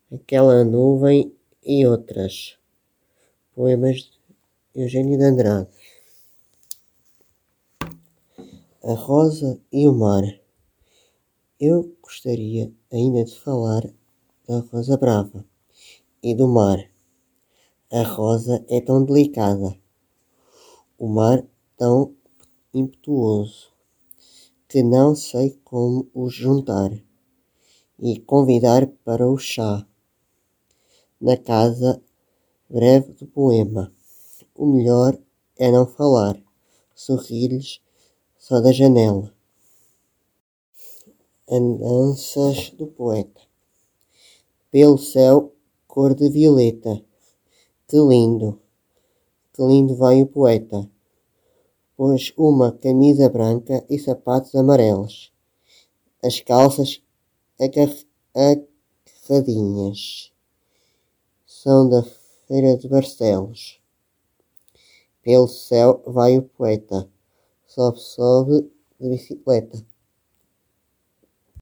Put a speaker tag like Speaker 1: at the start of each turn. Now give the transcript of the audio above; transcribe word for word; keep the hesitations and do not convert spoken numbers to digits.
Speaker 1: Aquela nuvem e outras. Poemas de Eugênio de Andrade. A rosa e o mar. Eu gostaria ainda de falar da rosa brava e do mar. A rosa é tão delicada, o mar tão impetuoso, que não sei como os juntar e convidar para o chá. Na casa breve do poema, o melhor é não falar, sorrir-lhes só da janela. Andanças do poeta. Pelo céu cor de violeta, que lindo, que lindo vai o poeta. Pôs uma camisa branca e sapatos amarelos, as calças agarradinhas, são da feira de Barcelos. Pelo céu vai o poeta, sobe, sobe de bicicleta.